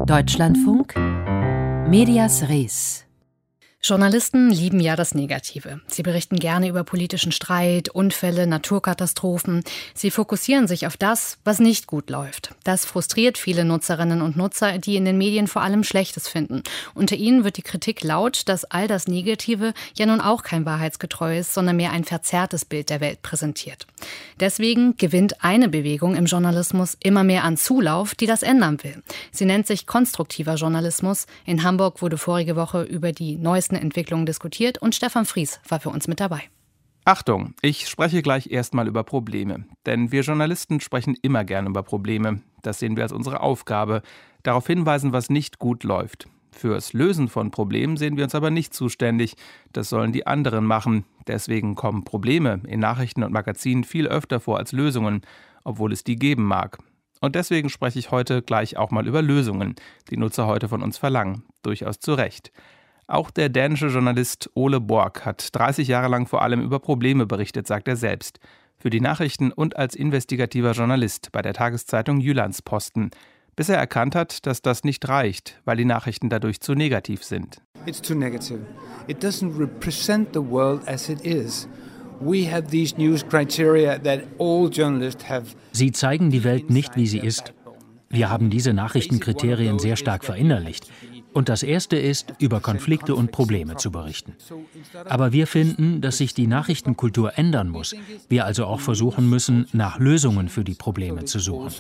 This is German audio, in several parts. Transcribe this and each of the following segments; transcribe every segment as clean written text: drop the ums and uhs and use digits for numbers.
Deutschlandfunk Medias Res. Journalisten lieben ja das Negative. Sie berichten gerne über politischen Streit, Unfälle, Naturkatastrophen. Sie fokussieren sich auf das, was nicht gut läuft. Das frustriert viele Nutzerinnen und Nutzer, die in den Medien vor allem Schlechtes finden. Unter ihnen wird die Kritik laut, dass all das Negative ja nun auch kein wahrheitsgetreues, sondern mehr ein verzerrtes Bild der Welt präsentiert. Deswegen gewinnt eine Bewegung im Journalismus immer mehr an Zulauf, die das ändern will. Sie nennt sich konstruktiver Journalismus. In Hamburg wurde vorige Woche über die neuesten Entwicklungen diskutiert und Stefan Fries war für uns mit dabei. Achtung, ich spreche gleich erstmal über Probleme. Denn wir Journalisten sprechen immer gern über Probleme. Das sehen wir als unsere Aufgabe. Darauf hinweisen, was nicht gut läuft. Fürs Lösen von Problemen sehen wir uns aber nicht zuständig. Das sollen die anderen machen. Deswegen kommen Probleme in Nachrichten und Magazinen viel öfter vor als Lösungen, obwohl es die geben mag. Und deswegen spreche ich heute gleich auch mal über Lösungen, die Nutzer heute von uns verlangen. Durchaus zu Recht. Auch der dänische Journalist Ole Borg hat 30 Jahre lang vor allem über Probleme berichtet, sagt er selbst. Für die Nachrichten und als investigativer Journalist bei der Tageszeitung Jyllands-Posten. Bis er erkannt hat, dass das nicht reicht, weil die Nachrichten dadurch zu negativ sind. It's too negative. It doesn't represent the world as it is. We have these news criteria that all journalists have. Sie zeigen die Welt nicht, wie sie ist. Wir haben diese Nachrichtenkriterien sehr stark verinnerlicht. Und das erste ist, über Konflikte und Probleme zu berichten. Aber wir finden, dass sich die Nachrichtenkultur ändern muss. Wir also auch versuchen müssen, nach Lösungen für die Probleme zu suchen.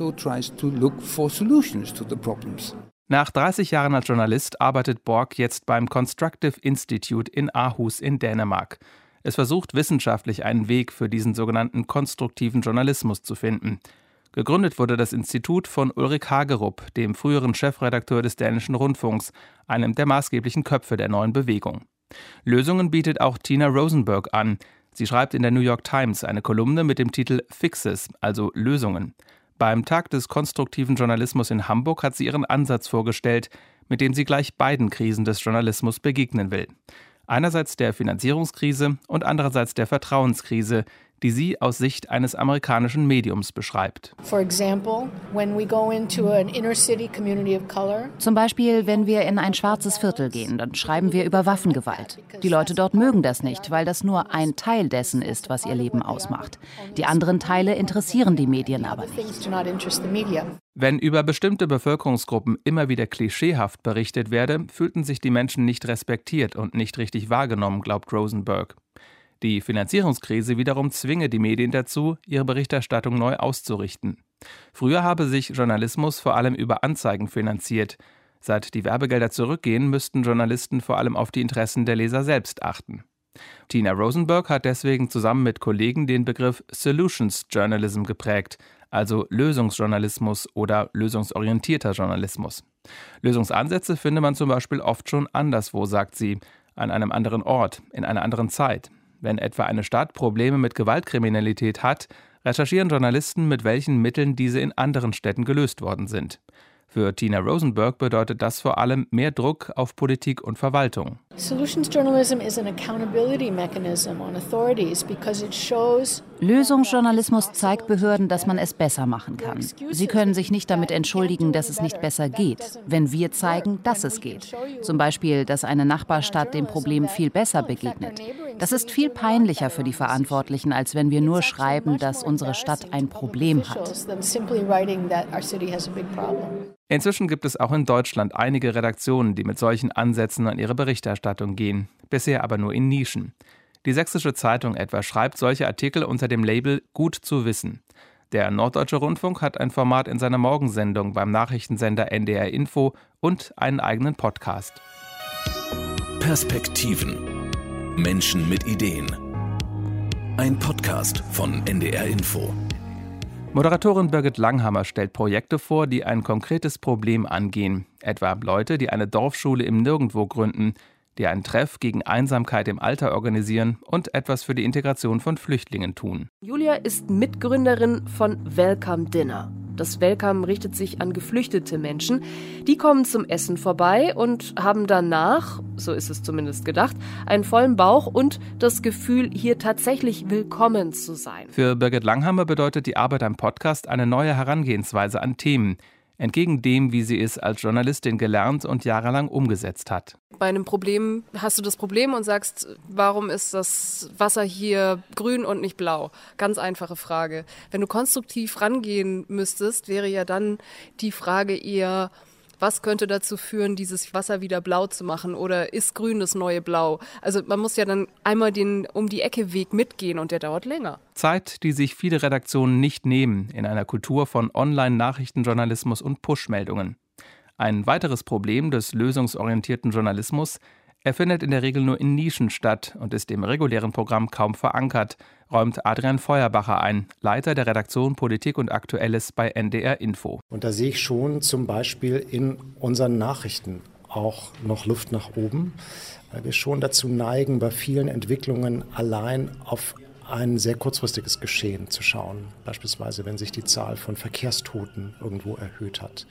Nach 30 Jahren als Journalist arbeitet Borg jetzt beim Constructive Institute in Aarhus in Dänemark. Es versucht wissenschaftlich einen Weg für diesen sogenannten konstruktiven Journalismus zu finden. Gegründet wurde das Institut von Ulrik Hagerup, dem früheren Chefredakteur des Dänischen Rundfunks, einem der maßgeblichen Köpfe der neuen Bewegung. Lösungen bietet auch Tina Rosenberg an. Sie schreibt in der New York Times eine Kolumne mit dem Titel Fixes, also Lösungen. Beim Tag des konstruktiven Journalismus in Hamburg hat sie ihren Ansatz vorgestellt, mit dem sie gleich beiden Krisen des Journalismus begegnen will. Einerseits der Finanzierungskrise und andererseits der Vertrauenskrise, die sie aus Sicht eines amerikanischen Mediums beschreibt. Zum Beispiel, wenn wir in ein schwarzes Viertel gehen, dann schreiben wir über Waffengewalt. Die Leute dort mögen das nicht, weil das nur ein Teil dessen ist, was ihr Leben ausmacht. Die anderen Teile interessieren die Medien aber nicht. Wenn über bestimmte Bevölkerungsgruppen immer wieder klischeehaft berichtet werde, fühlten sich die Menschen nicht respektiert und nicht richtig wahrgenommen, glaubt Rosenberg. Die Finanzierungskrise wiederum zwinge die Medien dazu, ihre Berichterstattung neu auszurichten. Früher habe sich Journalismus vor allem über Anzeigen finanziert. Seit die Werbegelder zurückgehen, müssten Journalisten vor allem auf die Interessen der Leser selbst achten. Tina Rosenberg hat deswegen zusammen mit Kollegen den Begriff Solutions Journalism geprägt, also Lösungsjournalismus oder lösungsorientierter Journalismus. Lösungsansätze finde man zum Beispiel oft schon anderswo, sagt sie, an einem anderen Ort, in einer anderen Zeit. Wenn etwa eine Stadt Probleme mit Gewaltkriminalität hat, recherchieren Journalisten, mit welchen Mitteln diese in anderen Städten gelöst worden sind. Für Tina Rosenberg bedeutet das vor allem mehr Druck auf Politik und Verwaltung. Lösungsjournalismus zeigt Behörden, dass man es besser machen kann. Sie können sich nicht damit entschuldigen, dass es nicht besser geht, wenn wir zeigen, dass es geht. Zum Beispiel, dass eine Nachbarstadt dem Problem viel besser begegnet. Das ist viel peinlicher für die Verantwortlichen, als wenn wir nur schreiben, dass unsere Stadt ein Problem hat. Inzwischen gibt es auch in Deutschland einige Redaktionen, die mit solchen Ansätzen an ihre Berichterstattung gehen, bisher aber nur in Nischen. Die Sächsische Zeitung etwa schreibt solche Artikel unter dem Label Gut zu wissen. Der Norddeutsche Rundfunk hat ein Format in seiner Morgensendung beim Nachrichtensender NDR Info und einen eigenen Podcast. Perspektiven. Menschen mit Ideen. Ein Podcast von NDR Info. Moderatorin Birgit Langhammer stellt Projekte vor, die ein konkretes Problem angehen. Etwa Leute, die eine Dorfschule im Nirgendwo gründen, die einen Treff gegen Einsamkeit im Alter organisieren und etwas für die Integration von Flüchtlingen tun. Julia ist Mitgründerin von Welcome Dinner. Das Welcome richtet sich an geflüchtete Menschen. Die kommen zum Essen vorbei und haben danach, so ist es zumindest gedacht, einen vollen Bauch und das Gefühl, hier tatsächlich willkommen zu sein. Für Birgit Langhammer bedeutet die Arbeit am Podcast eine neue Herangehensweise an Themen. entgegen dem, wie sie es als Journalistin gelernt und jahrelang umgesetzt hat. Bei einem Problem hast du das Problem und sagst, warum ist das Wasser hier grün und nicht blau? Ganz einfache Frage. Wenn du konstruktiv rangehen müsstest, wäre ja dann die Frage eher, was könnte dazu führen, dieses Wasser wieder blau zu machen? Oder ist grün das neue Blau? Also man muss ja dann einmal den Um-die-Ecke-Weg mitgehen und der dauert länger. Zeit, die sich viele Redaktionen nicht nehmen in einer Kultur von Online-Nachrichtenjournalismus und Push-Meldungen. Ein weiteres Problem des lösungsorientierten Journalismus: Er findet in der Regel nur in Nischen statt und ist im regulären Programm kaum verankert, räumt Adrian Feuerbacher ein, Leiter der Redaktion Politik und Aktuelles bei NDR Info. Und da sehe ich schon zum Beispiel in unseren Nachrichten auch noch Luft nach oben, weil wir schon dazu neigen, bei vielen Entwicklungen allein auf ein sehr kurzfristiges Geschehen zu schauen. Beispielsweise, wenn sich die Zahl von Verkehrstoten irgendwo erhöht hat.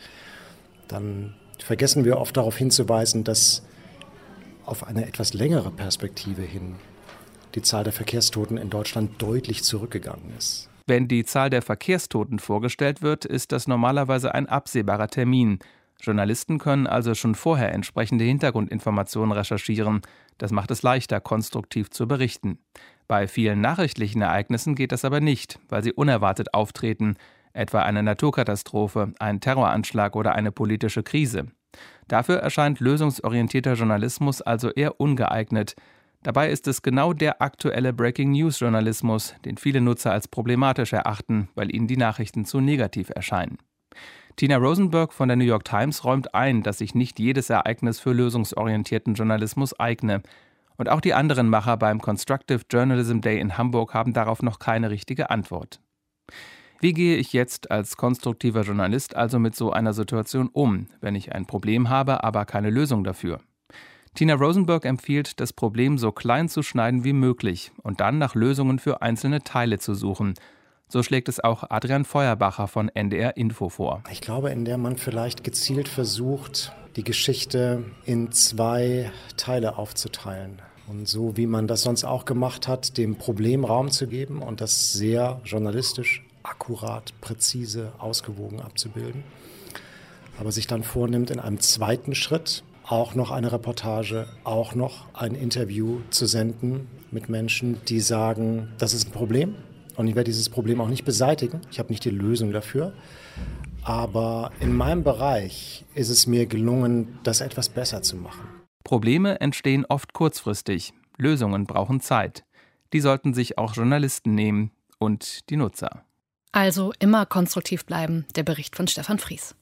Dann vergessen wir oft darauf hinzuweisen, dass auf eine etwas längere Perspektive hin die Zahl der Verkehrstoten in Deutschland deutlich zurückgegangen ist. Wenn die Zahl der Verkehrstoten vorgestellt wird, ist das normalerweise ein absehbarer Termin. Journalisten können also schon vorher entsprechende Hintergrundinformationen recherchieren. Das macht es leichter, konstruktiv zu berichten. Bei vielen nachrichtlichen Ereignissen geht das aber nicht, weil sie unerwartet auftreten, etwa eine Naturkatastrophe, ein Terroranschlag oder eine politische Krise. Dafür erscheint lösungsorientierter Journalismus also eher ungeeignet. Dabei ist es genau der aktuelle Breaking-News-Journalismus, den viele Nutzer als problematisch erachten, weil ihnen die Nachrichten zu negativ erscheinen. Tina Rosenberg von der New York Times räumt ein, dass sich nicht jedes Ereignis für lösungsorientierten Journalismus eigne. Und auch die anderen Macher beim Constructive Journalism Day in Hamburg haben darauf noch keine richtige Antwort. Wie gehe ich jetzt als konstruktiver Journalist also mit so einer Situation um, wenn ich ein Problem habe, aber keine Lösung dafür? Tina Rosenberg empfiehlt, das Problem so klein zu schneiden wie möglich und dann nach Lösungen für einzelne Teile zu suchen. So schlägt es auch Adrian Feuerbacher von NDR Info vor. Ich glaube, in der man vielleicht gezielt versucht, die Geschichte in 2 Teile aufzuteilen. Und so wie man das sonst auch gemacht hat, dem Problem Raum zu geben und das sehr journalistisch, akkurat, präzise, ausgewogen abzubilden. Aber sich dann vornimmt, in einem zweiten Schritt auch noch eine Reportage, auch noch ein Interview zu senden mit Menschen, die sagen, das ist ein Problem und ich werde dieses Problem auch nicht beseitigen. Ich habe nicht die Lösung dafür. Aber in meinem Bereich ist es mir gelungen, das etwas besser zu machen. Probleme entstehen oft kurzfristig. Lösungen brauchen Zeit. Die sollten sich auch Journalisten nehmen und die Nutzer. Also immer konstruktiv bleiben, der Bericht von Stefan Fries.